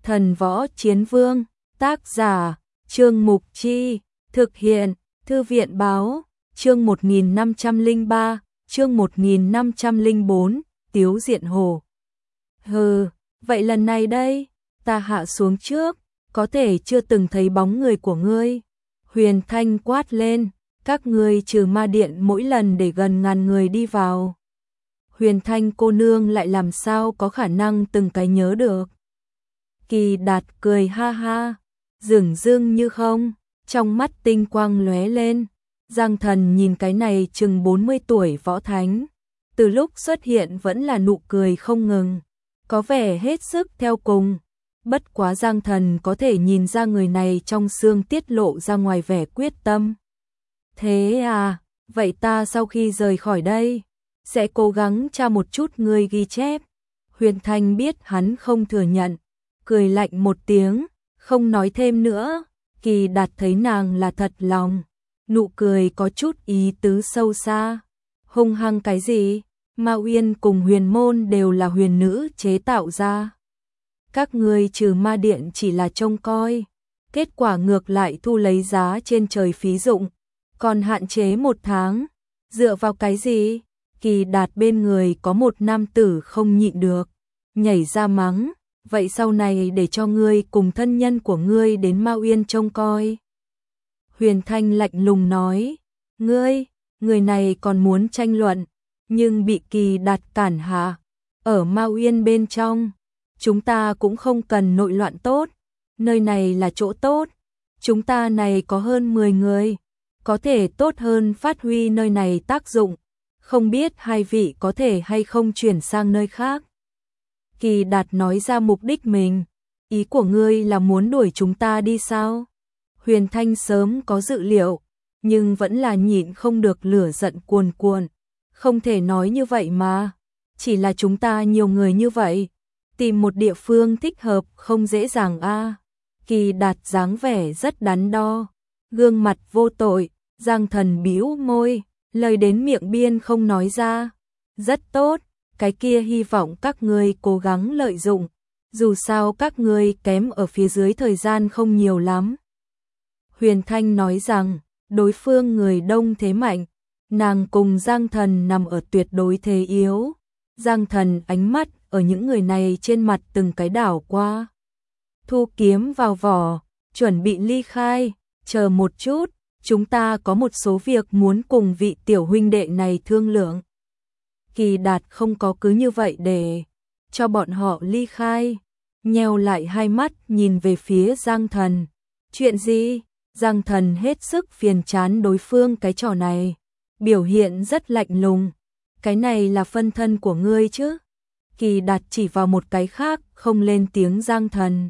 Thần Võ Chiến Vương, tác giả, Trương Mục Chi, thực hiện, Thư viện báo, chương 1503, chương 1504, Tiếu Diện Hồ. Hừ, vậy lần này đây, ta hạ xuống trước, có thể chưa từng thấy bóng người của ngươi. Huyền Thanh quát lên, các ngươi trừ ma điện mỗi lần để gần ngàn người đi vào. Huyền Thanh cô nương lại làm sao có khả năng từng cái nhớ được. Kỳ Đạt cười ha ha, dửng dưng như không, trong mắt tinh quang lóe lên. Giang Thần nhìn cái này chừng 40 tuổi võ thánh, từ lúc xuất hiện vẫn là nụ cười không ngừng, có vẻ hết sức theo cùng. Bất quá Giang Thần có thể nhìn ra người này trong xương tiết lộ ra ngoài vẻ quyết tâm. Thế à, vậy ta sau khi rời khỏi đây, sẽ cố gắng tra một chút ngươi ghi chép. Huyền Thanh biết hắn không thừa nhận, cười lạnh một tiếng, không nói thêm nữa. Kỳ Đạt thấy nàng là thật lòng, nụ cười có chút ý tứ sâu xa. Hung hăng cái gì? Ma Uyên cùng Huyền Môn đều là huyền nữ chế tạo ra. Các ngươi trừ ma điện chỉ là trông coi, kết quả ngược lại thu lấy giá trên trời phí dụng, còn hạn chế 1 tháng, dựa vào cái gì? Kỳ Đạt bên người có một nam tử không nhịn được, nhảy ra mắng, vậy sau này để cho ngươi cùng thân nhân của ngươi đến Ma Uyên trông coi. Huyền Thanh lạnh lùng nói, người này còn muốn tranh luận, nhưng bị Kỳ Đạt cản hạ. Ở Ma Uyên bên trong, chúng ta cũng không cần nội loạn tốt, nơi này là chỗ tốt, chúng ta này có hơn 10 người, có thể tốt hơn phát huy nơi này tác dụng, không biết hai vị có thể hay không chuyển sang nơi khác. Kỳ Đạt nói ra mục đích mình, ý của ngươi là muốn đuổi chúng ta đi sao? Huyền Thanh sớm có dự liệu, nhưng vẫn là nhịn không được lửa giận cuồn cuộn, không thể nói như vậy mà, chỉ là chúng ta nhiều người như vậy, tìm một địa phương thích hợp không dễ dàng a. Kỳ Đạt dáng vẻ rất đắn đo, gương mặt vô tội. Giang Thần bĩu môi, lời đến miệng biên không nói ra. Rất tốt, cái kia hy vọng các ngươi cố gắng lợi dụng, dù sao các ngươi kém ở phía dưới thời gian không nhiều lắm. Huyền Thanh nói rằng, đối phương người đông thế mạnh, nàng cùng Giang Thần nằm ở tuyệt đối thế yếu. Giang Thần ánh mắt ở những người này trên mặt từng cái đảo qua. Thu kiếm vào vỏ, chuẩn bị ly khai, chờ một chút, chúng ta có một số việc muốn cùng vị tiểu huynh đệ này thương lượng. Kỳ Đạt không có cứ như vậy để cho bọn họ ly khai, nheo lại hai mắt nhìn về phía Giang Thần. Chuyện gì? Giang Thần hết sức phiền chán đối phương cái trò này, biểu hiện rất lạnh lùng. Cái này là phân thân của ngươi chứ? Kỳ Đạt chỉ vào một cái khác, không lên tiếng. Giang Thần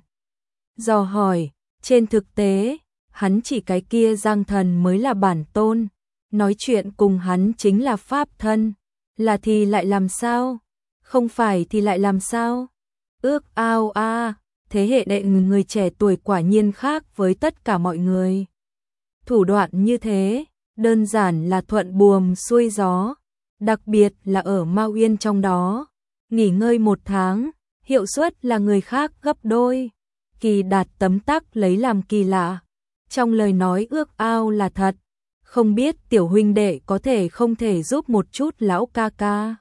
dò hỏi, trên thực tế, hắn chỉ cái kia Giang Thần mới là bản tôn, nói chuyện cùng hắn chính là pháp thân, là thì lại làm sao? Không phải thì lại làm sao? Ước ao a, thế hệ đệ người trẻ tuổi quả nhiên khác với tất cả mọi người. Thủ đoạn như thế, đơn giản là thuận buồm xuôi gió, đặc biệt là ở Ma Uyên trong đó, nghỉ ngơi 1 tháng, hiệu suất là người khác gấp đôi. Kỳ Đạt tấm tắc lấy làm kỳ lạ, trong lời nói ước ao là thật, không biết tiểu huynh đệ có thể không thể giúp một chút lão ca ca,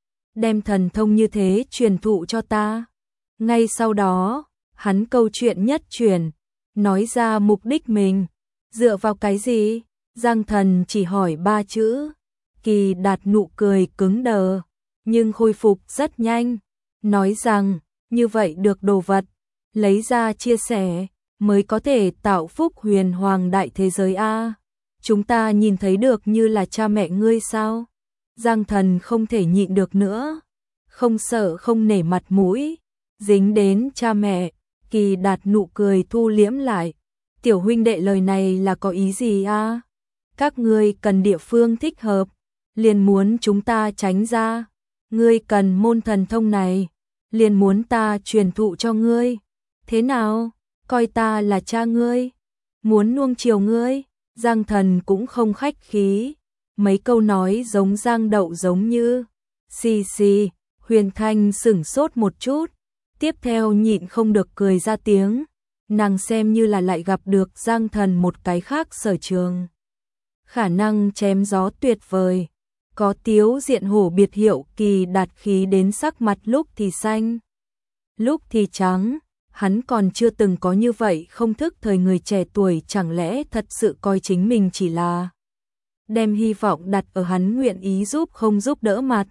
đem thần thông như thế truyền thụ cho ta. Ngay sau đó, hắn câu chuyện nhất truyền, nói ra mục đích mình. Dựa vào cái gì? Giang Thần chỉ hỏi 3 chữ. Kỳ Đạt nụ cười cứng đờ, nhưng khôi phục rất nhanh, nói rằng, như vậy được đồ vật, lấy ra chia sẻ, mới có thể tạo phúc huyền hoàng đại thế giới a. Chúng ta nhìn thấy được như là cha mẹ ngươi sao? Giang Thần không thể nhịn được nữa, không sợ không nể mặt mũi, dính đến cha mẹ. Kỳ Đạt nụ cười thu liễm lại, tiểu huynh đệ lời này là có ý gì a? Các ngươi cần địa phương thích hợp, liền muốn chúng ta tránh ra. Ngươi cần môn thần thông này, liền muốn ta truyền thụ cho ngươi. Thế nào? Coi ta là cha ngươi, muốn nuông chiều ngươi. Giang Thần cũng không khách khí, mấy câu nói giống giang đậu giống như. Xì xì. Huyền Thanh sửng sốt một chút, Tiếp theo nhịn không được cười ra tiếng, nàng xem như là lại gặp được Giang Thần một cái khác sở trường. Khả năng chém gió tuyệt vời, có tiếu diện hổ biệt hiệu Kỳ Đạt khí đến sắc mặt lúc thì xanh, lúc thì trắng, hắn còn chưa từng có như vậy không thức thời người trẻ tuổi, chẳng lẽ thật sự coi chính mình chỉ là đem hy vọng đặt ở hắn nguyện ý giúp không giúp đỡ mặt.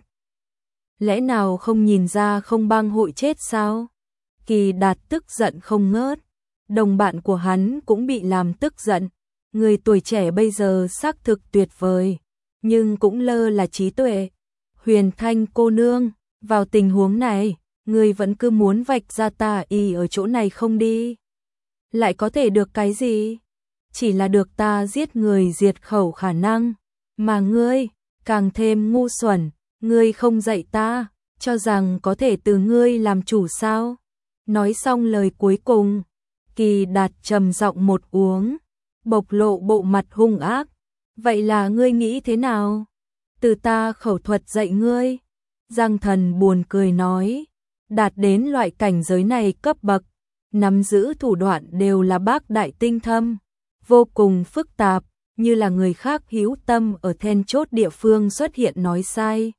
Lẽ nào không nhìn ra không bang hội chết sao? Kỳ Đạt tức giận không ngớt, đồng bạn của hắn cũng bị làm tức giận. Người tuổi trẻ bây giờ xác thực tuyệt vời, nhưng cũng lơ là trí tuệ. Huyền Thanh cô nương, vào tình huống này, người vẫn cứ muốn vạch ra tà y ở chỗ này không đi. Lại có thể được cái gì? Chỉ là được ta giết người diệt khẩu khả năng, mà ngươi càng thêm ngu xuẩn, ngươi không dạy ta, cho rằng có thể từ ngươi làm chủ sao? Nói xong lời cuối cùng, Kỳ Đạt trầm giọng một uống, bộc lộ bộ mặt hung ác. Vậy là ngươi nghĩ thế nào? Từ ta khẩu thuật dạy ngươi. Giang Thần buồn cười nói, đạt đến loại cảnh giới này cấp bậc, nắm giữ thủ đoạn đều là bác đại tinh thâm, vô cùng phức tạp, như là người khác hữu tâm ở then chốt địa phương xuất hiện nói sai.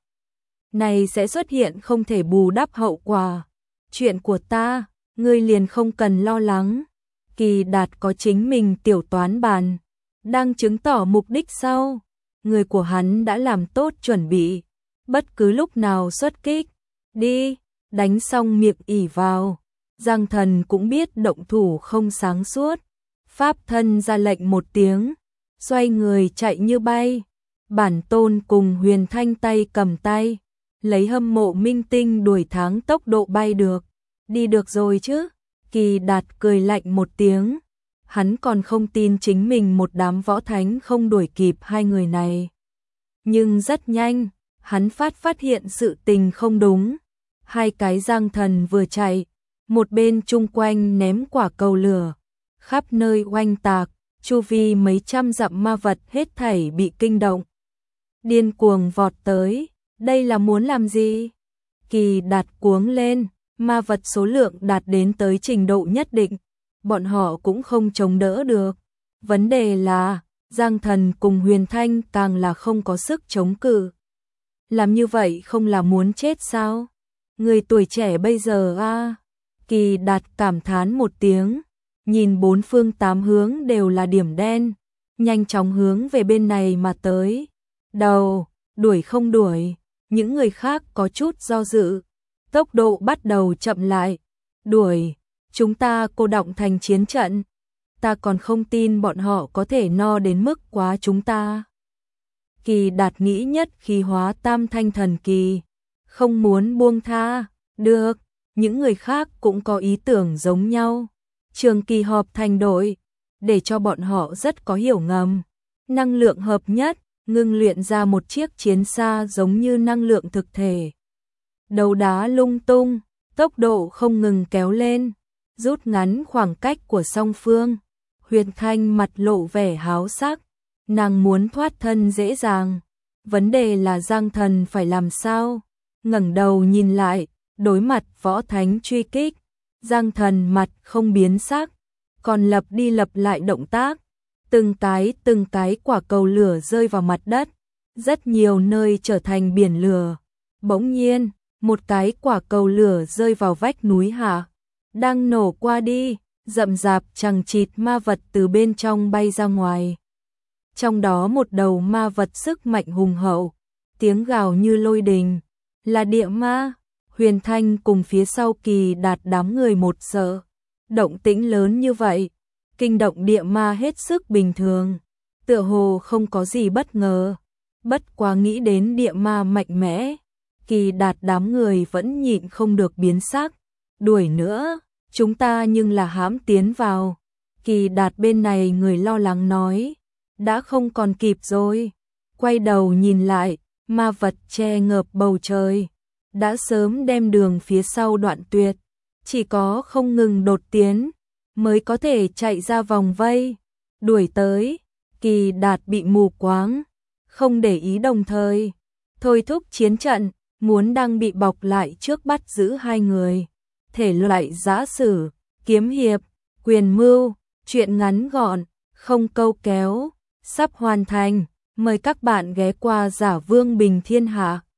Này sẽ xuất hiện không thể bù đắp hậu quả. Chuyện của ta, ngươi liền không cần lo lắng. Kỳ Đạt có chính mình tiểu toán bàn, đang chứng tỏ mục đích sau. Người của hắn đã làm tốt chuẩn bị, bất cứ lúc nào xuất kích. Đi, đánh xong miệng ỉ vào. Giang Thần cũng biết động thủ không sáng suốt. Pháp thân ra lệnh một tiếng, xoay người chạy như bay. Bản Tôn cùng Huyền Thanh tay cầm tay, lấy hâm mộ minh tinh đuổi tháng tốc độ bay được. Đi được rồi chứ? Kỳ Đạt cười lạnh một tiếng. Hắn còn không tin chính mình một đám võ thánh không đuổi kịp hai người này. Nhưng rất nhanh, hắn phát hiện sự tình không đúng. Hai cái Giang Thần vừa chạy, một bên chung quanh ném quả cầu lửa, khắp nơi oanh tạc, chu vi mấy trăm dặm ma vật hết thảy bị kinh động. Điên cuồng vọt tới, đây là muốn làm gì? Kỳ Đạt cuống lên, ma vật số lượng đạt đến tới trình độ nhất định, bọn họ cũng không chống đỡ được. Vấn đề là, Giang Thần cùng Huyền Thanh càng là không có sức chống cự. Làm như vậy không là muốn chết sao? Người tuổi trẻ bây giờ a. Kỳ Đạt cảm thán một tiếng, nhìn bốn phương tám hướng đều là điểm đen, nhanh chóng hướng về bên này mà tới. Đầu, đuổi không đuổi, những người khác có chút do dự, tốc độ bắt đầu chậm lại. Đuổi, chúng ta cô động thành chiến trận, ta còn không tin bọn họ có thể no đến mức quá chúng ta. Kỳ Đạt nghĩ nhất khi hóa tam thanh thần kỳ, không muốn buông tha. Được, những người khác cũng có ý tưởng giống nhau. Trường Kỳ họp thành đội, để cho bọn họ rất có hiểu ngầm. Năng lượng hợp nhất, ngưng luyện ra một chiếc chiến xa giống như năng lượng thực thể. Đầu đá lung tung, tốc độ không ngừng kéo lên, rút ngắn khoảng cách của song phương. Huyền Thanh mặt lộ vẻ háo sắc, nàng muốn thoát thân dễ dàng. Vấn đề là Giang Thần phải làm sao? Ngẩng đầu nhìn lại, đối mặt võ thánh truy kích, Giang Thần mặt không biến sắc, còn lặp đi lặp lại động tác. Từng cái quả cầu lửa rơi vào mặt đất, rất nhiều nơi trở thành biển lửa. Bỗng nhiên, một cái quả cầu lửa rơi vào vách núi hạ, đang nổ qua đi, rậm rạp chằng chịt ma vật từ bên trong bay ra ngoài. Trong đó một đầu ma vật sức mạnh hùng hậu, tiếng gào như lôi đình, là địa ma. Huyền Thanh cùng phía sau Kỳ Đạt đám người một sợ, động tĩnh lớn như vậy, kinh động địa ma hết sức bình thường, tựa hồ không có gì bất ngờ. Bất quá nghĩ đến địa ma mạnh mẽ, Kỳ Đạt đám người vẫn nhịn không được biến sắc. Đuổi nữa, chúng ta nhưng là hãm tiến vào. Kỳ Đạt bên này người lo lắng nói, đã không còn kịp rồi. Quay đầu nhìn lại, ma vật che ngợp bầu trời, đã sớm đem đường phía sau đoạn tuyệt, chỉ có không ngừng đột tiến mới có thể chạy ra vòng vây. Đuổi tới, Kỳ Đạt bị mù quáng, không để ý, đồng thời thôi thúc chiến trận, muốn đang bị bọc lại trước bắt giữ hai người. thể loại giã sử, kiếm hiệp, quyền mưu, truyện ngắn gọn, không câu kéo, sắp hoàn thành. Mời các bạn ghé qua Giả Vương Bình Thiên Hạ.